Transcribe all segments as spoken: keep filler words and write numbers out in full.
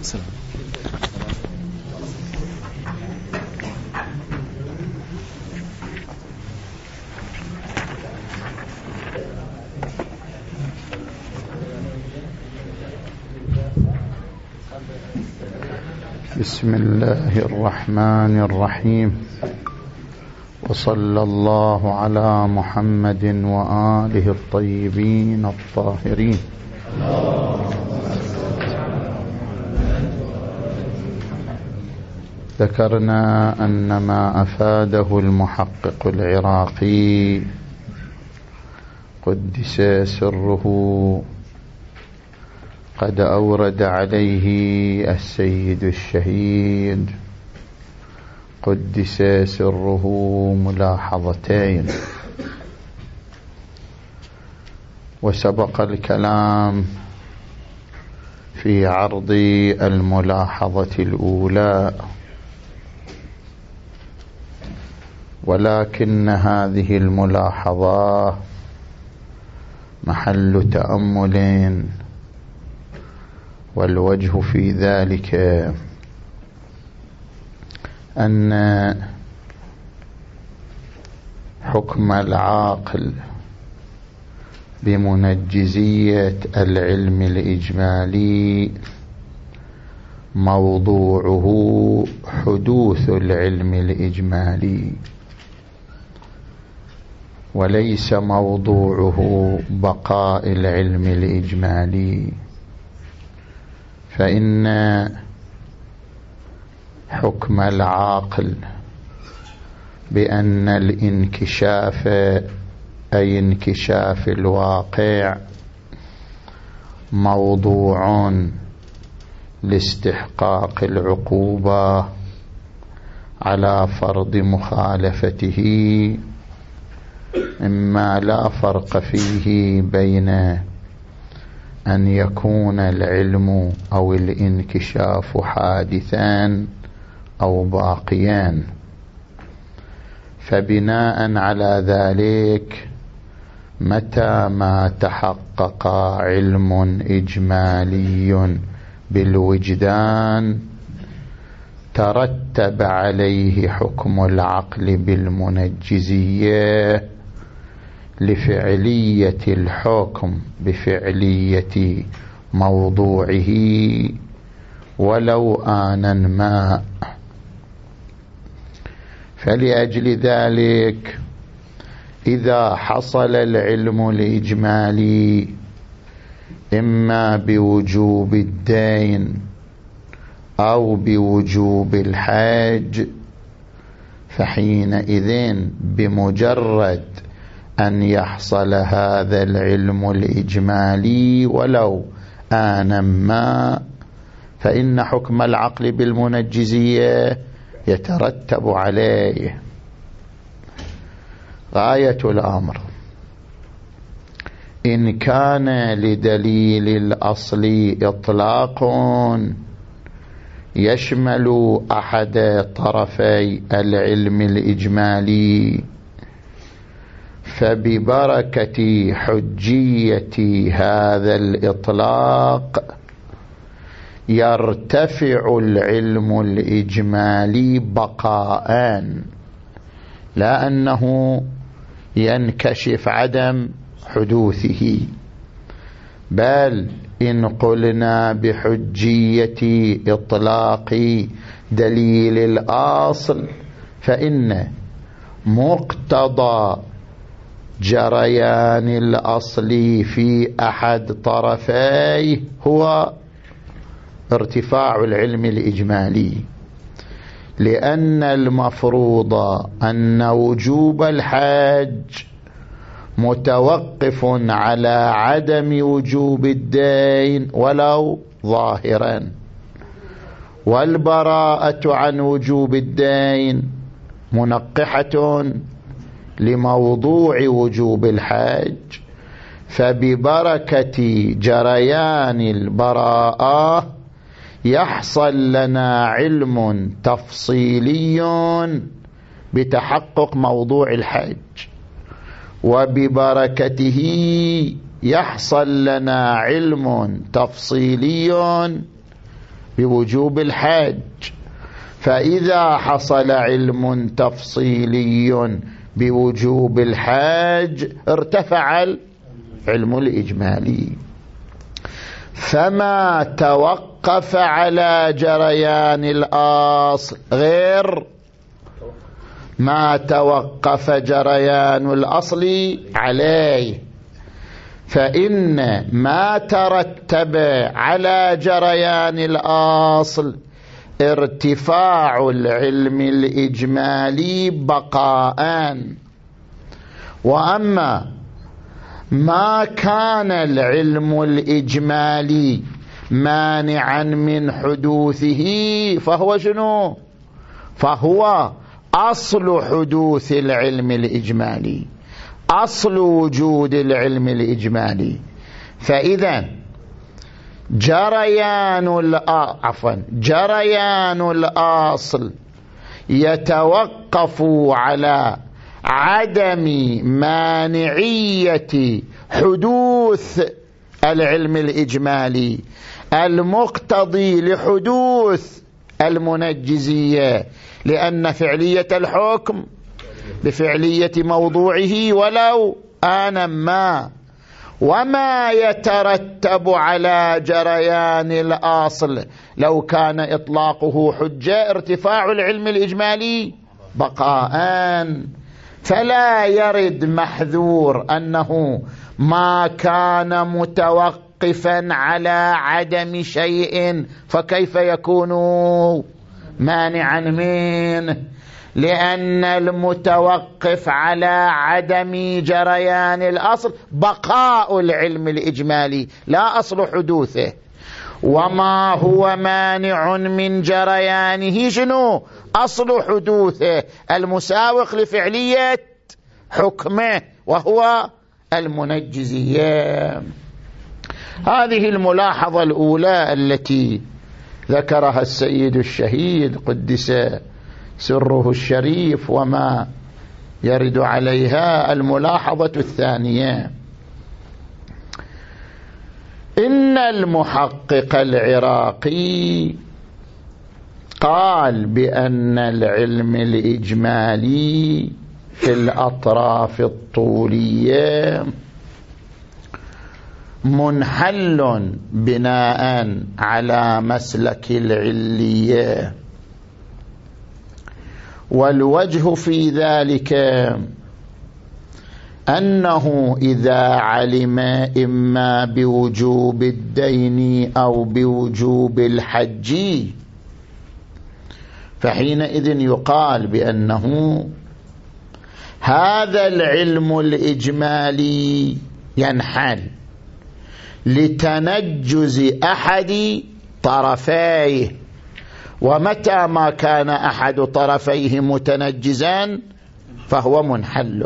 السلام. بسم الله الرحمن الرحيم، وصلى الله على محمد وآله الطيبين الطاهرين. ذكرنا أن ما أفاده المحقق العراقي قدس سره قد أورد عليه السيد الشهيد قدس سره ملاحظتين، وسبق الكلام في عرض الملاحظة الأولى، ولكن هذه الملاحظة محل تأمل، والوجه في ذلك أن حكم العاقل بمنجزية العلم الإجمالي موضوعه حدوث العلم الإجمالي، وليس موضوعه بقاء العلم الإجمالي. فإن حكم العاقل بأن الانكشاف أي انكشاف الواقع موضوع لاستحقاق العقوبة على فرض مخالفته، إما لا فرق فيه بين أن يكون العلم أو الانكشاف حادثا أو باقيا. فبناء على ذلك متى ما تحقق علم إجمالي بالوجدان ترتب عليه حكم العقل بالمنجزية لفعلية الحكم بفعلية موضوعه ولو آنا ما. فلأجل ذلك إذا حصل العلم الإجمالي إما بوجوب الدين أو بوجوب الحج، فحينئذ بمجرد أن يحصل هذا العلم الإجمالي ولو آنا ما فإن حكم العقل بالمنجزية يترتب عليه. غاية الأمر إن كان لدليل الأصل إطلاق يشمل أحد طرفي العلم الإجمالي، فببركة حجية هذا الإطلاق يرتفع العلم الإجمالي بقاء، لا أنه ينكشف عدم حدوثه، بل إن قلنا بحجية إطلاق دليل الأصل فإن مقتضى جريان الأصل في أحد طرفيه هو ارتفاع العلم الإجمالي، لأن المفروض أن وجوب الحج متوقف على عدم وجوب الدين ولو ظاهرا، والبراءة عن وجوب الدين منقحة لموضوع وجوب الحج. فببركة جريان البراءة يحصل لنا علم تفصيلي بتحقق موضوع الحج، وببركته يحصل لنا علم تفصيلي بوجوب الحج. فإذا حصل علم تفصيلي بوجوب الحج ارتفع العلم الإجمالي. فما توقف على جريان الأصل غير ما توقف جريان الأصل عليه، فإن ما ترتب على جريان الأصل ارتفاع العلم الإجمالي بقاء. وأما ما كان العلم الإجمالي مانعا من حدوثه فهو شنو؟ فهو أصل حدوث العلم الإجمالي، أصل وجود العلم الإجمالي. فإذا جريان عفوا جريان الأصل يتوقف على عدم مانعية حدوث العلم الإجمالي المقتضي لحدوث المنجزية، لأن فعلية الحكم بفعلية موضوعه ولو آنا ما. وما يترتب على جريان الأصل لو كان إطلاقه حجة ارتفاع العلم الإجمالي بقاء. فلا يرد محذور أنه ما كان متوقفا على عدم شيء فكيف يكون مانعا منه، لأن المتوقف على عدم جريان الأصل بقاء العلم الإجمالي لا أصل حدوثه. وما هو مانع من جريانه شنو؟ أصل حدوثه المساوق لفعلية حكمه وهو المنجزية. هذه الملاحظة الأولى التي ذكرها السيد الشهيد قدس سره الشريف وما يرد عليها. الملاحظة الثانية: إن المحقق العراقي قال بأن العلم الإجمالي في الأطراف الطولية منحل بناء على مسلك العلية، والوجه في ذلك أنه إذا علم إما بوجوب الدين أو بوجوب الحج فحينئذ يقال بأنه هذا العلم الإجمالي ينحل لتنجز أحد طرفيه، ومتى ما كان أحد طرفيه متنجزا فهو منحل.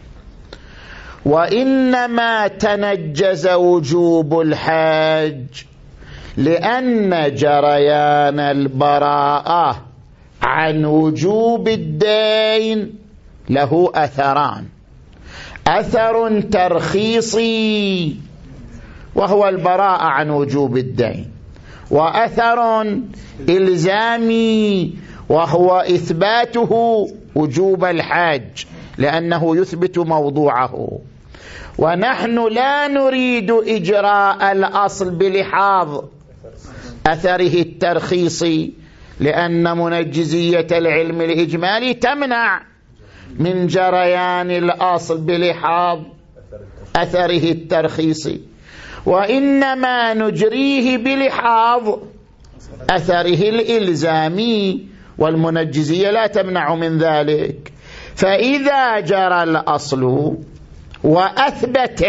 وإنما تنجز وجوب الحج لأن جريان البراءة عن وجوب الدين له أثران: أثر ترخيصي وهو البراءة عن وجوب الدين، وأثر إلزامي وهو إثباته وجوب الحج لأنه يثبت موضوعه. ونحن لا نريد إجراء الأصل بلحاظ أثره الترخيصي، لأن منجزية العلم الإجمالي تمنع من جريان الأصل بلحاظ أثره الترخيصي، وإنما نجريه بلحاظ أثره الإلزامي، والمنجزية لا تمنع من ذلك. فإذا جرى الأصل وأثبت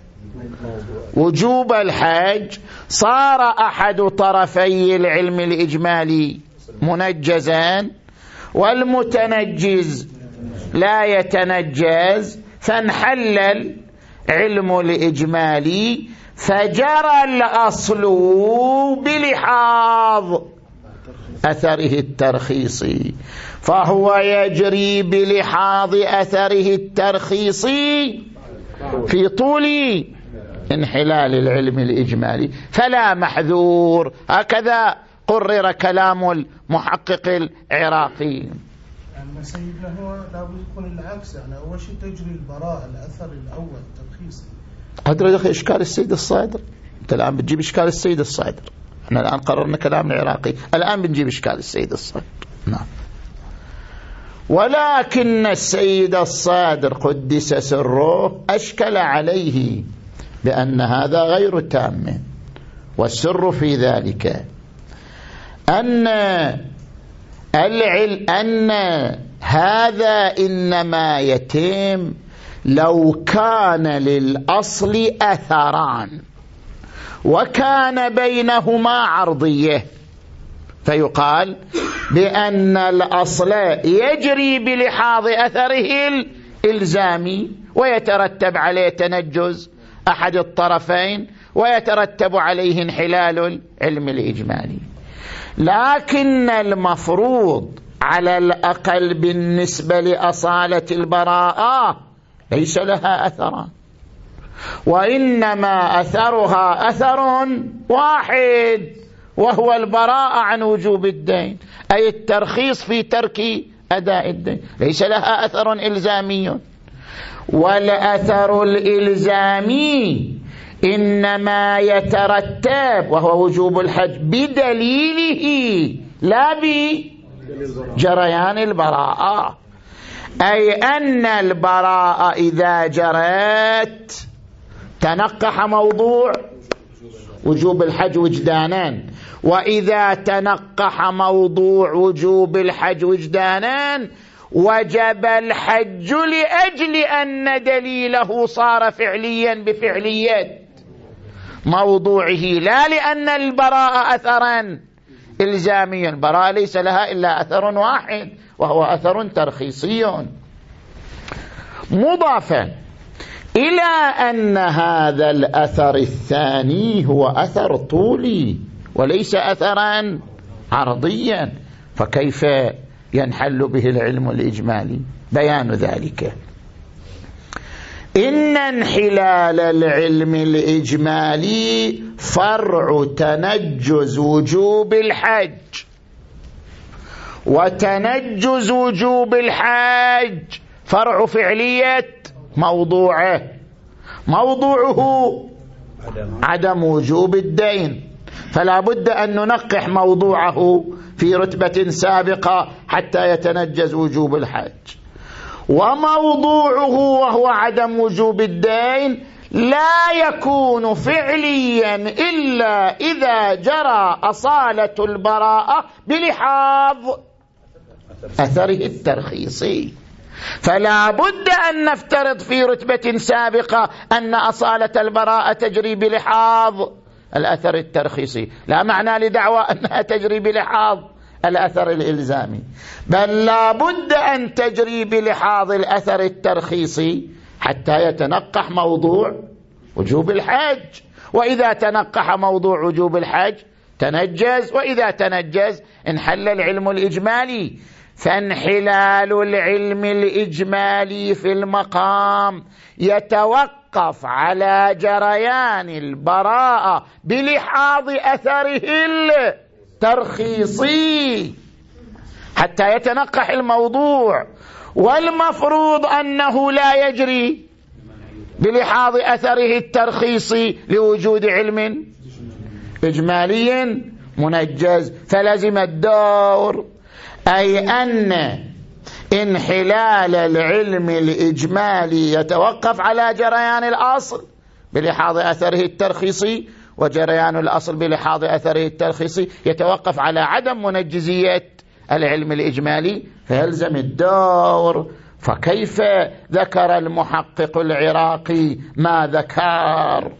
وجوب الحج صار أحد طرفي العلم الإجمالي منجزا، والمتنجز لا يتنجز، فانحل العلم الإجمالي فجرى الأصل بلحاظ أثره الترخيصي، فهو يجري بلحاظ أثره الترخيصي في طول انحلال العلم الإجمالي، فلا محذور. هكذا قرر كلام المحقق العراقي. يعني سيدنا هو لابد يكون العكس، يعني أول شيء تجري البراءة الأثر الأول ترخيص. أدري يا أخي إشكال السيد الصادر، أنت الآن بتجيب إشكال السيد الصادر، احنا الآن قررنا كلام العراقي، الآن بنجيب إشكال السيد الصادر. نعم. ولكن السيد الصادر قدس سره أشكل عليه بأن هذا غير تام، والسر في ذلك أن العلم أن هذا إنما يتم لو كان للأصل أثران وكان بينهما عرضية، فيقال بأن الأصل يجري بلحاظ أثره الإلزامي ويترتب عليه تنجز أحد الطرفين ويترتب عليه انحلال العلم الإجمالي، لكن المفروض على الأقل بالنسبة لأصالة البراءة ليس لها أثران، وإنما أثرها أثر واحد وهو البراءة عن وجوب الدين، أي الترخيص في ترك أداء الدين، ليس لها أثر إلزامي. والأثر الإلزامي إنما يترتب وهو وجوب الحج بدليله لا بجريان البراءة، أي أن البراءة إذا جرت تنقح موضوع وجوب الحج وجدانا، وإذا تنقح موضوع وجوب الحج وجدانا وجب الحج لأجل أن دليله صار فعليا بفعلية موضوعه، لا لأن البراءة أثرا إلزاميا. البراءة ليس لها إلا أثر واحد وهو أثر ترخيصي. مضافا إلى أن هذا الأثر الثاني هو أثر طولي وليس أثرا عرضيا، فكيف ينحل به العلم الإجمالي؟ بيان ذلك إن انحلال العلم الإجمالي فرع تنجز وجوب الحج، وتنجز وجوب الحج فرع فعلية موضوعه، موضوعه عدم وجوب الدين، فلا بد أن ننقح موضوعه في رتبة سابقة حتى يتنجز وجوب الحج، وموضوعه وهو عدم وجوب الدين لا يكون فعليا إلا إذا جرى أصالة البراءة بلحاظ أثره الترخيصي. فلا بد أن نفترض في رتبة سابقة أن أصالة البراءة تجري بلحاظ الأثر الترخيصي، لا معنى لدعوى أنها تجري بلحاظ الأثر الإلزامي، بل لا بد أن تجري بلحاظ الأثر الترخيصي حتى يتنقح موضوع وجوب الحج، وإذا تنقح موضوع وجوب الحج تنجز، وإذا تنجز انحل العلم الإجمالي. فانحلال العلم الإجمالي في المقام يتوقف على جريان البراءة بلحاظ أثره الترخيصي حتى يتنقح الموضوع، والمفروض أنه لا يجري بلحاظ أثره الترخيصي لوجود علم إجمالي منجز. فلزم الدور، أي أن انحلال العلم الإجمالي يتوقف على جريان الأصل بلحاظ أثره الترخيصي، وجريان الأصل بلحاظ أثره الترخيصي يتوقف على عدم منجزية العلم الإجمالي، فيلزم الدور. فكيف ذكر المحقق العراقي ما ذكر؟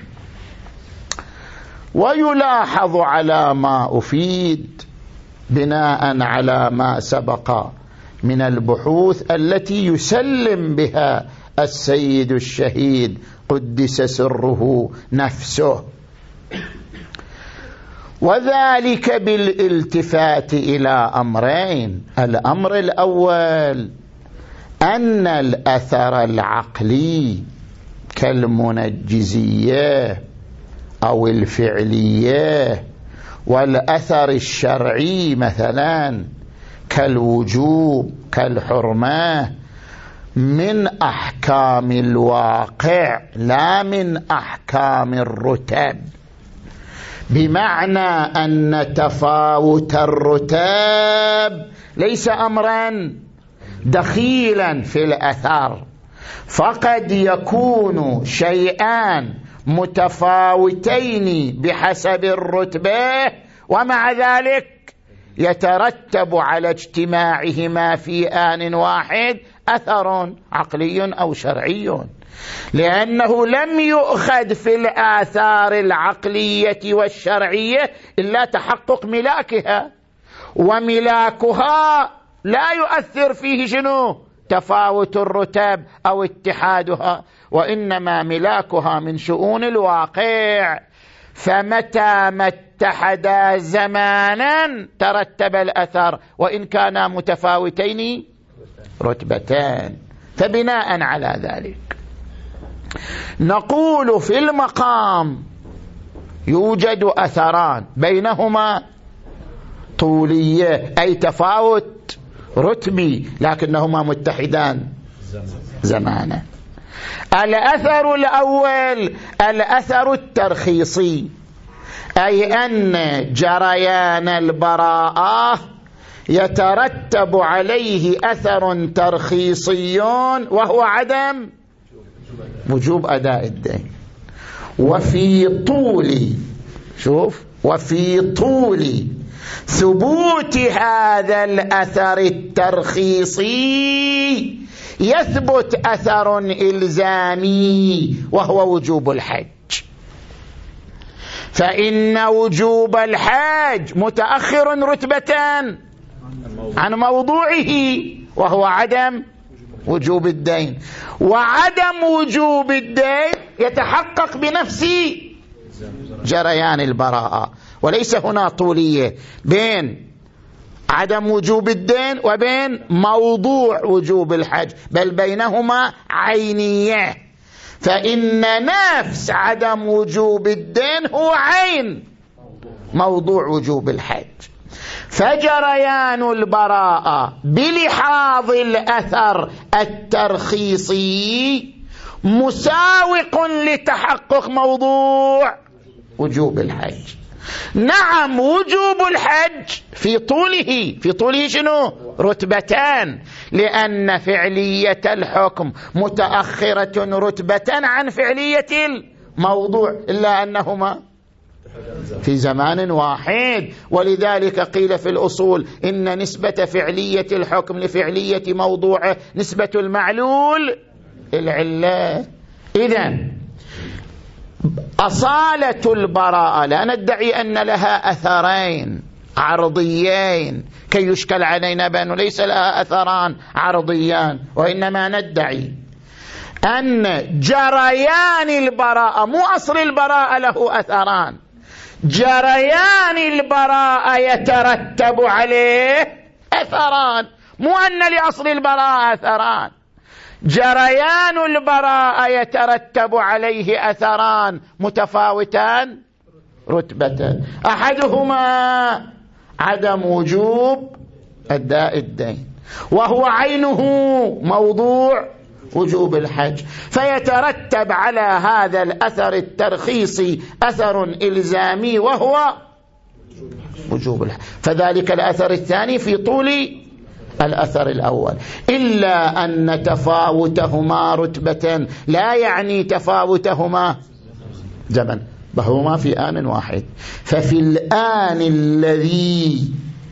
ويلاحظ على ما أفيد بناء على ما سبق من البحوث التي يسلم بها السيد الشهيد قدس سره نفسه، وذلك بالالتفات إلى أمرين. الأمر الأول أن الأثر العقلي كالمنجزية أو الفعلية والأثر الشرعي مثلا كالوجوب كالحرمة من أحكام الواقع لا من أحكام الرتب، بمعنى أن تفاوت الرتب ليس أمرا دخيلا في الأثر، فقد يكون شيئان متفاوتين بحسب الرتبة ومع ذلك يترتب على اجتماعهما في آن واحد أثر عقلي أو شرعي، لأنه لم يؤخذ في الآثار العقلية والشرعية إلا تحقق ملاكها، وملاكها لا يؤثر فيه شنو؟ تفاوت الرتب أو اتحادها، وإنما ملاكها من شؤون الواقع. فمتى ما اتحدا زمانا ترتب الأثر وإن كانا متفاوتين رتبتان. فبناء على ذلك نقول في المقام يوجد أثران بينهما طولية أي تفاوت رتبي، لكنهما متحدان زمانا. الأثر الأول الأثر الترخيصي، أي أن جريان البراءة يترتب عليه أثر ترخيصي وهو عدم وجوب أداء الدين. وفي طول شوف وفي طول ثبوت هذا الأثر الترخيصي يثبت أثر إلزامي وهو وجوب الحج، فإن وجوب الحج متأخر رتبة عن موضوعه وهو عدم وجوب الدين، وعدم وجوب الدين يتحقق بنفس جريان البراءة، وليس هنا طولية بين عدم وجوب الدين وبين موضوع وجوب الحج، بل بينهما عينية. فإن نفس عدم وجوب الدين هو عين موضوع وجوب الحج. فجريان البراءة بلحاظ الأثر الترخيصي مساوق لتحقق موضوع وجوب الحج. نعم وجوب الحج في طوله في طوله شنو؟ رتبتان، لأن فعلية الحكم متأخرة رتبة عن فعلية الموضوع، إلا أنهما في زمان واحد. ولذلك قيل في الأصول إن نسبة فعلية الحكم لفعلية موضوعه نسبة المعلول العلة. إذن أصالة البراءة لا ندعي أن لها أثرين عرضيين كي يشكل علينا بأنه ليس لها أثران عرضيان، وإنما ندعي أن جريان البراءة مو أصل البراءة له أثران، جريان البراءة يترتب عليه أثران، مو أن لأصل البراءة أثران. جريان البراءة يترتب عليه أثران متفاوتان رتبة، أحدهما عدم وجوب أداء الدين وهو عينه موضوع وجوب الحج، فيترتب على هذا الأثر الترخيصي أثر إلزامي وهو وجوب الحج، فذلك الأثر الثاني في طول الأثر الأول، إلا أن تفاوتهما رتبة لا يعني تفاوتهما زمن، بهما في آن واحد. ففي الآن الذي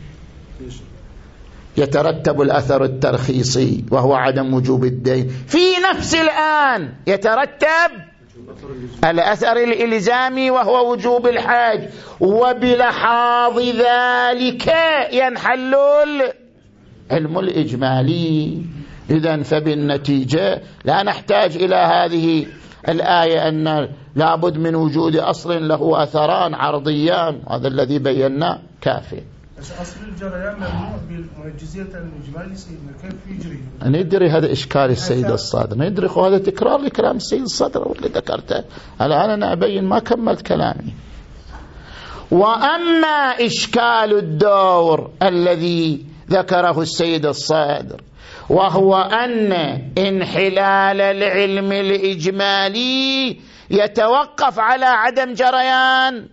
يترتب الأثر الترخيصي وهو عدم وجوب الدين، في نفس الآن يترتب الأثر الإلزامي وهو وجوب الحج، وبلحاظ ذلك ينحل العلم الإجمالي. إذن فبالنتيجة لا نحتاج إلى هذه الآية أن لابد من وجود أصل له أثران عرضيان، هذا الذي بينا كافي. بس أصل الجريان ممنوع بالمعجزية الإجمالي سيدنا، كيف يجري؟ ندري هذا إشكال السيد الصادر، ندري هذا تكرار لكلام السيد الصادر واللي ذكرته. الآن أنا أبين ما كملت كلامي. وأما إشكال الدور الذي ذكره السيد الصدر، وهو أن انحلال العلم الإجمالي يتوقف على عدم جريان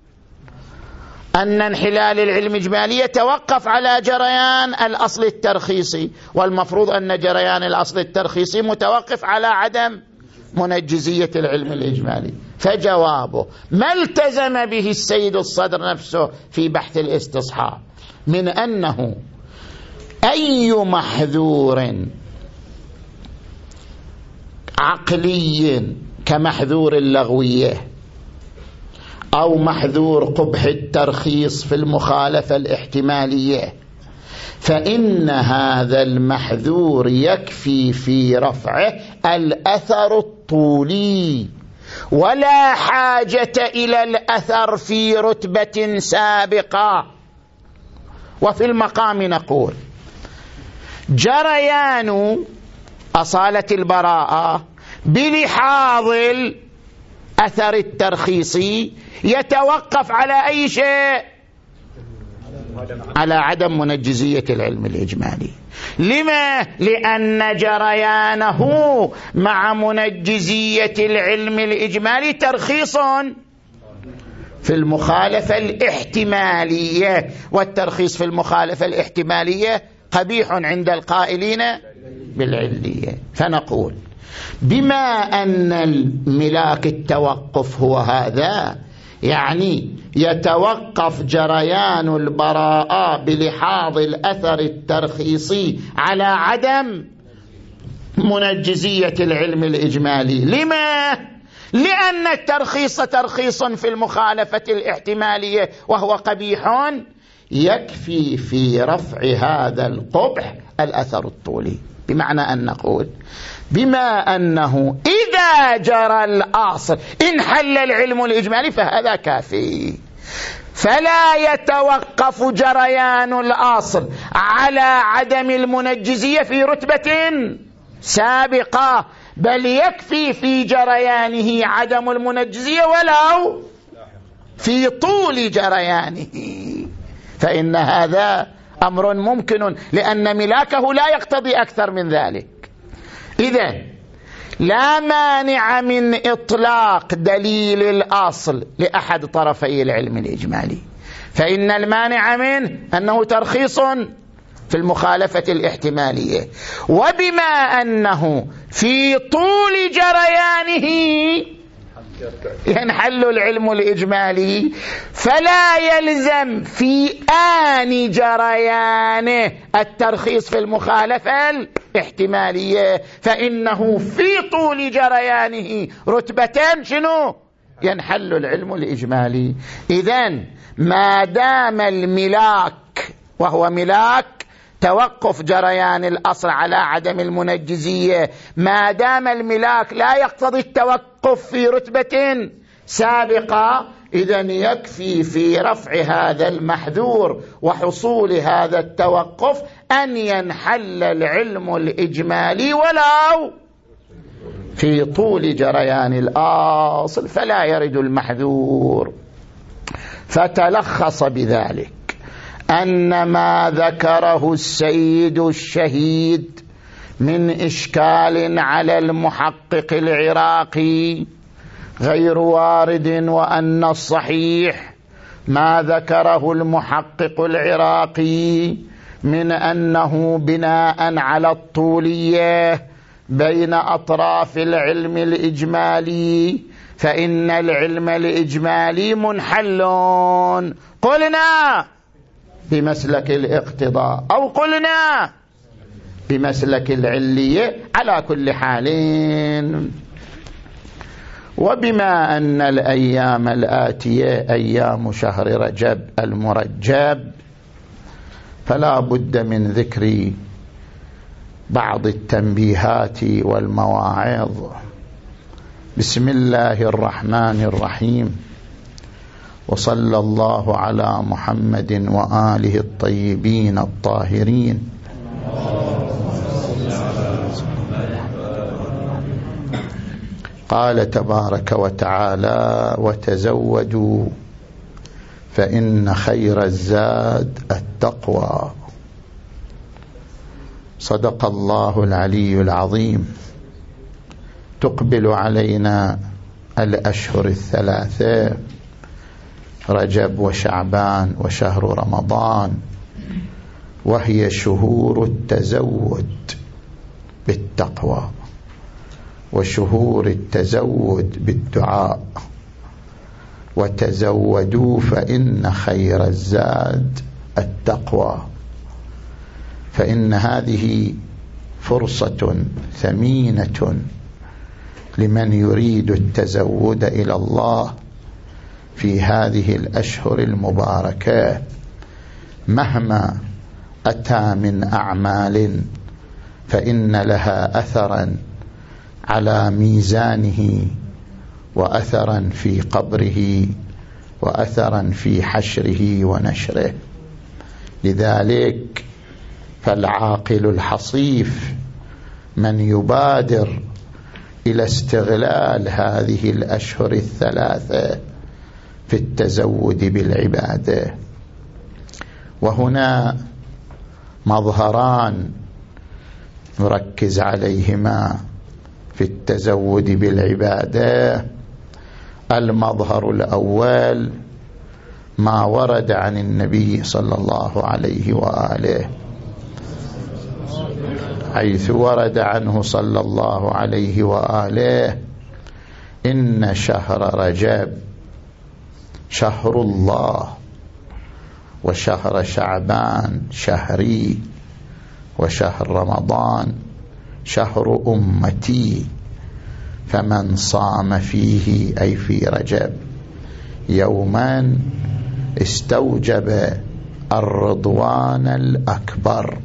أن انحلال العلم الإجمالي يتوقف على جريان الأصل الترخيصي، والمفروض أن جريان الأصل الترخيصي متوقف على عدم منجزية العلم الإجمالي. فجوابه ما التزم به السيد الصدر نفسه في بحث الاستصحاب من أنه أي محذور عقلي كمحذور اللغوية أو محذور قبح الترخيص في المخالفة الاحتمالية، فإن هذا المحذور يكفي في رفعه الأثر الطولي، ولا حاجة إلى الأثر في رتبة سابقة. وفي المقام نقول جريان أصالة البراءة بلحاظ الأثر الترخيصي يتوقف على أي شيء؟ على عدم منجزية العلم الإجمالي. لما؟ لأن جريانه مع منجزية العلم الإجمالي ترخيص في المخالفة الاحتمالية، والترخيص في المخالفة الاحتمالية قبيح عند القائلين بالعلية. فنقول بما أن الملاك التوقف هو هذا، يعني يتوقف جريان البراءة بلحاظ الأثر الترخيصي على عدم منجزية العلم الإجمالي. لما؟ لأن الترخيص ترخيص في المخالفة الاحتمالية وهو قبيح، يكفي في رفع هذا القبح الأثر الطولي. بمعنى أن نقول بما أنه إذا جرى الأصل انحل العلم الإجمالي فهذا كافي، فلا يتوقف جريان الأصل على عدم المنجزية في رتبة سابقة، بل يكفي في جريانه عدم المنجزية ولو في طول جريانه، فإن هذا أمر ممكن لأن ملاكه لا يقتضي أكثر من ذلك. إذن لا مانع من إطلاق دليل الأصل لأحد طرفي العلم الإجمالي، فإن المانع منه أنه ترخيص في المخالفة الاحتمالية، وبما أنه في طول جريانه ينحل العلم الإجمالي فلا يلزم في آن جريانه الترخيص في المخالفة الاحتمالية، فإنه في طول جريانه رتبتين شنو؟ ينحل العلم الإجمالي. إذن ما دام الملاك وهو ملاك توقف جريان الأصل على عدم المنجزية، ما دام الملاك لا يقتضي التوقف في رتبة سابقة، إذن يكفي في رفع هذا المحذور وحصول هذا التوقف أن ينحل العلم الإجمالي ولو في طول جريان الأصل، فلا يرد المحذور. فتلخص بذلك أن ما ذكره السيد الشهيد من إشكال على المحقق العراقي غير وارد، وأن الصحيح ما ذكره المحقق العراقي من أنه بناء على الطولية بين أطراف العلم الإجمالي، فإن العلم الإجمالي منحل قلنا بمسلك الاقتضاء أو قلنا بمسلك العلية، على كل حال. وبما أن الأيام الآتية أيام شهر رجب المرجب، فلا بد من ذكر بعض التنبيهات والمواعظ. بسم الله الرحمن الرحيم، وصلى الله على محمد وآله الطيبين الطاهرين. قال تبارك وتعالى: وتزودوا فإن خير الزاد التقوى. صدق الله العلي العظيم. تقبل علينا الأشهر الثلاثة، رجب وشعبان وشهر رمضان، وهي شهور التزود بالتقوى وشهور التزود بالدعاء. وتزودوا فإن خير الزاد التقوى. فإن هذه فرصة ثمينة لمن يريد التزود إلى الله في هذه الأشهر المباركة، مهما أتى من أعمال فإن لها أثرا على ميزانه، وأثرا في قبره، وأثرا في حشره ونشره. لذلك فالعاقل الحصيف من يبادر إلى استغلال هذه الأشهر الثلاثة في التزود بالعبادة. وهنا مظهران نركز عليهما في التزود بالعبادة. المظهر الأول ما ورد عن النبي صلى الله عليه وآله، حيث ورد عنه صلى الله عليه وآله: إن شهر رجب شهر الله، وشهر شعبان شهري، وشهر رمضان شهر أمتي، فمن صام فيه أي في رجب يوما استوجب الرضوان الأكبر.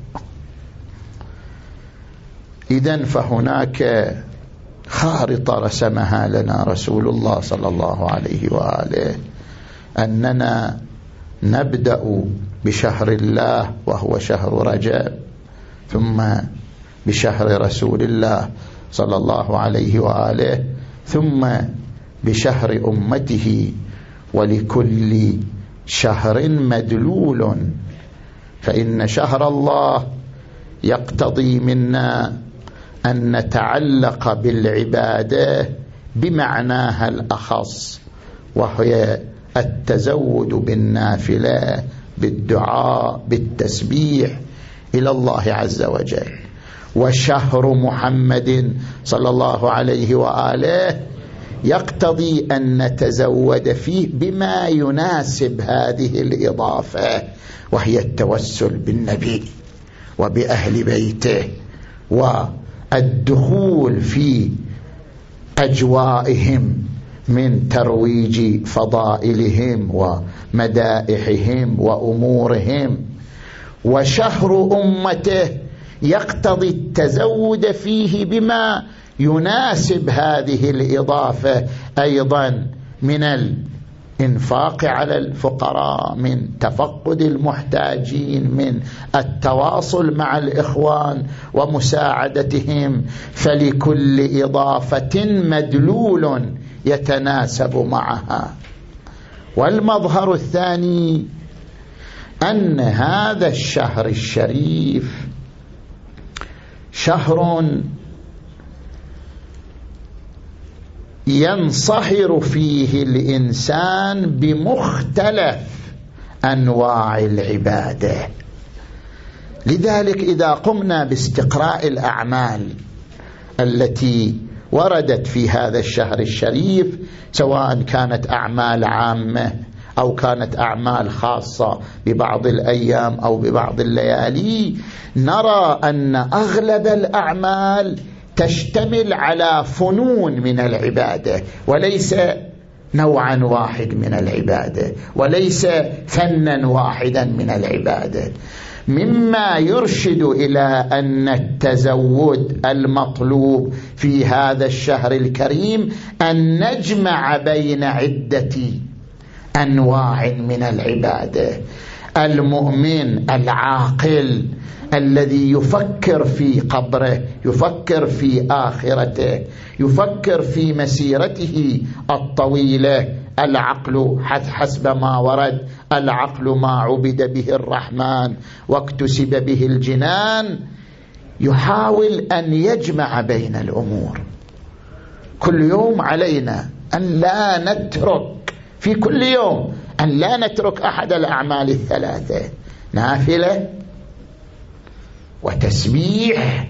إذن فهناك خارطة رسمها لنا رسول الله صلى الله عليه وآله، أننا نبدأ بشهر الله وهو شهر رجب، ثم بشهر رسول الله صلى الله عليه وآله، ثم بشهر أمته، ولكل شهر مدلول. فإن شهر الله يقتضي منا أن نتعلق بالعبادة بمعناها الأخص، وهي التزود بالنافلة، بالدعاء، بالتسبيح إلى الله عز وجل. وشهر محمد صلى الله عليه وآله يقتضي أن نتزود فيه بما يناسب هذه الإضافة، وهي التوسل بالنبي وبأهل بيته، والدخول في أجوائهم من ترويج فضائلهم ومدائحهم وأمورهم. وشهر أمته يقتضي التزود فيه بما يناسب هذه الإضافة أيضا، من الإنفاق على الفقراء، من تفقد المحتاجين، من التواصل مع الإخوان ومساعدتهم. فلكل إضافة مدلول يتناسب معها. والمظهر الثاني أن هذا الشهر الشريف شهر ينصهر فيه الإنسان بمختلف أنواع العبادة. لذلك إذا قمنا باستقراء الأعمال التي وردت في هذا الشهر الشريف، سواء كانت أعمال عامة أو كانت أعمال خاصة ببعض الأيام أو ببعض الليالي، نرى أن أغلب الأعمال تشتمل على فنون من العبادة، وليس نوعا واحد من العبادة، وليس فنا واحدا من العبادة، مما يرشد إلى أن التزود المطلوب في هذا الشهر الكريم أن نجمع بين عدة أنواع من العبادة. المؤمن العاقل الذي يفكر في قبره، يفكر في آخرته، يفكر في مسيرته الطويلة العقل حسب ما ورد، العقل ما عبد به الرحمن واكتسب به الجنان، يحاول أن يجمع بين الأمور. كل يوم علينا أن لا نترك، في كل يوم أن لا نترك أحد الأعمال الثلاثة: نافلة وتسبيح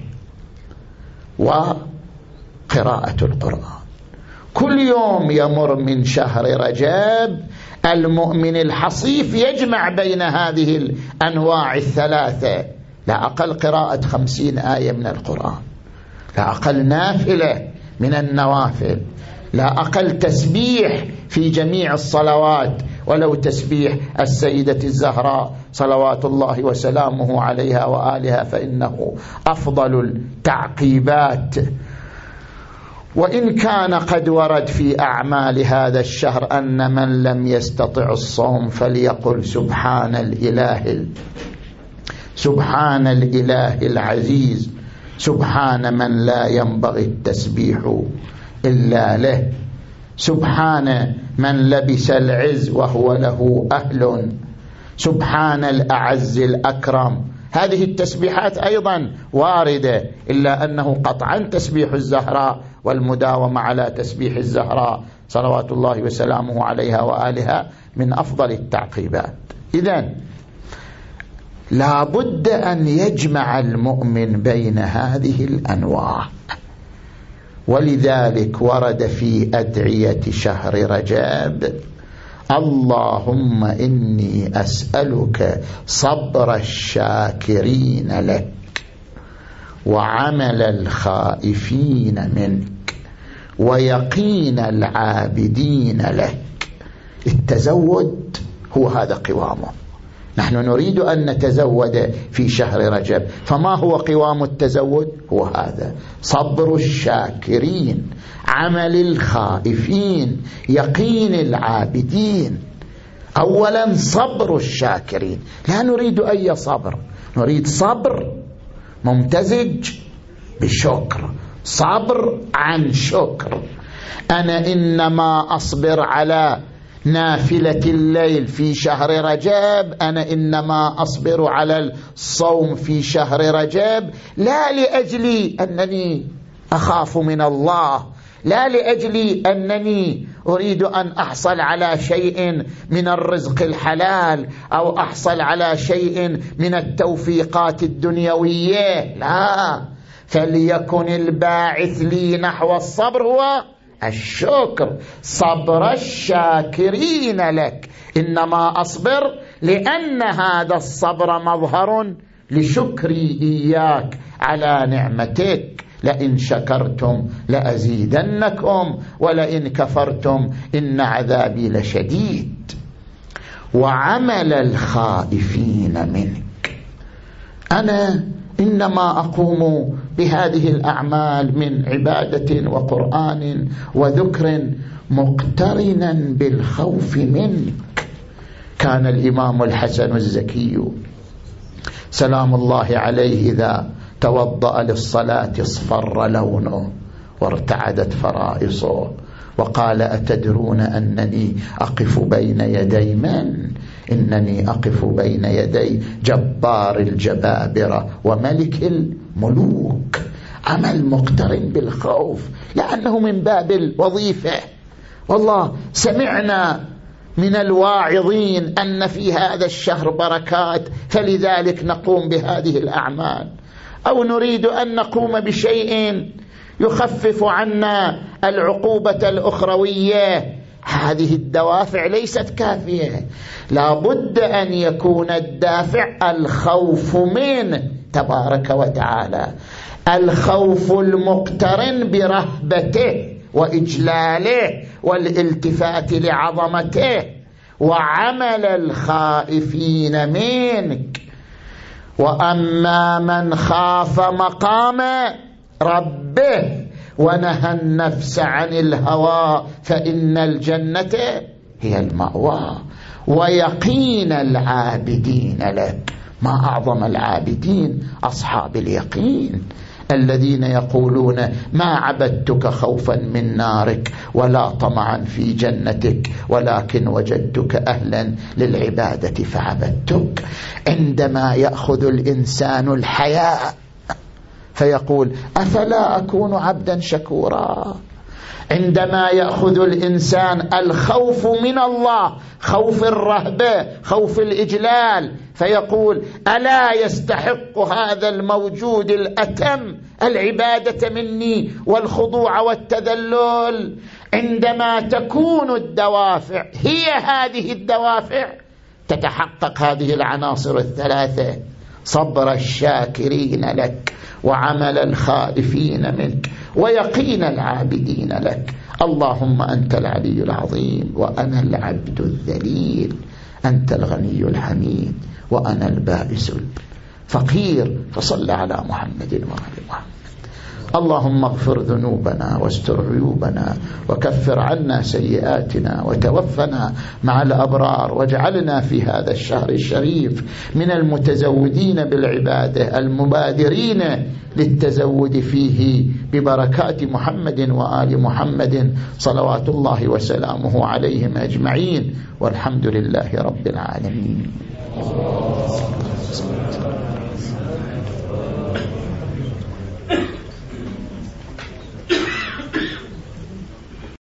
وقراءة القرآن. كل يوم يمر من شهر رجب المؤمن الحصيف يجمع بين هذه الأنواع الثلاثة، لا أقل قراءة خمسين آية من القرآن، لا أقل نافلة من النوافل، لا أقل تسبيح في جميع الصلوات، ولو تسبيح السيدة الزهراء صلوات الله وسلامه عليها وآلها فإنه أفضل التعقيبات. وإن كان قد ورد في أعمال هذا الشهر أن من لم يستطع الصوم فليقل سبحان الإله سبحان الإله العزيز، سبحان من لا ينبغي التسبيح إلا له، سبحان من لبس العز وهو له أهل، سبحان الأعز الأكرم. هذه التسبيحات أيضا واردة، إلا أنه قطعا تسبيح الزهراء والمداومة على تسبيح الزهراء صلوات الله وسلامه عليها وآلها من أفضل التعقيبات. إذن لا بد أن يجمع المؤمن بين هذه الأنواع، ولذلك ورد في أدعية شهر رجب: اللهم إني أسألك صبر الشاكرين لك وعمل الخائفين منك ويقين العابدين لك. التزود هو هذا قوامه. نحن نريد أن نتزود في شهر رجب، فما هو قوام التزود؟ هو هذا: صبر الشاكرين، عمل الخائفين، يقين العابدين. أولا صبر الشاكرين، لا نريد أي صبر، نريد صبر ممتزج بشكر، صبر عن شكر. أنا إنما أصبر على نافلة الليل في شهر رجب، أنا إنما أصبر على الصوم في شهر رجب لا لأجل أنني أخاف من الله، لا لأجل أنني أريد أن أحصل على شيء من الرزق الحلال أو أحصل على شيء من التوفيقات الدنيوية، لا، فليكن الباعث لي نحو الصبر هو الشكر. صبر الشاكرين لك، إنما أصبر لأن هذا الصبر مظهر لشكري إياك على نعمتك، لئن شكرتم لأزيدنكم ولئن كفرتم إن عذابي لشديد. وعمل الخائفين منك، أنا إنما أقوم بهذه الأعمال من عبادة وقرآن وذكر مقترنا بالخوف منك. كان الإمام الحسن الزكي سلام الله عليه إذا توضأ للصلاة اصفر لونه وارتعدت فرائصه وقال: أتدرون أنني أقف بين يدي من؟ إنني أقف بين يدي جبار الجبابرة وملك الملوك. عمل مقترن بالخوف، لأنه من باب الوظيفة. والله سمعنا من الواعظين أن في هذا الشهر بركات، فلذلك نقوم بهذه الأعمال، أو نريد أن نقوم بشيء يخفف عنا العقوبة الأخروية. هذه الدوافع ليست كافية، لا بد أن يكون الدافع الخوف منه تبارك وتعالى، الخوف المقترن برهبته وإجلاله والالتفات لعظمته. وعمل الخائفين منك، وأما من خاف مقام ربه ونهى النفس عن الهوى فإن الجنة هي المأوى. ويقين العابدين لك، ما أعظم العابدين أصحاب اليقين الذين يقولون ما عبدتك خوفا من نارك ولا طمعا في جنتك ولكن وجدتك أهلا للعبادة فعبدتك. عندما يأخذ الإنسان الحياء فيقول أفلا أكون عبدا شكورا، عندما يأخذ الإنسان الخوف من الله، خوف الرهبة، خوف الإجلال، فيقول ألا يستحق هذا الموجود الأتم العبادة مني والخضوع والتذلل. عندما تكون الدوافع هي هذه الدوافع تتحقق هذه العناصر الثلاثة: صبر الشاكرين لك، وعمل الخائفين منك، ويقين العابدين لك. اللهم أنت العلي العظيم وأنا العبد الذليل، أنت الغني الحميد وأنا البائس الفقير. فصل على محمد وآل محمد. اللهم اغفر ذنوبنا واستر عيوبنا وكفر عنا سيئاتنا وتوفنا مع الأبرار، واجعلنا في هذا الشهر الشريف من المتزودين بالعبادة المبادرين للتزود فيه ببركات محمد وآل محمد صلوات الله وسلامه عليهم أجمعين، والحمد لله رب العالمين.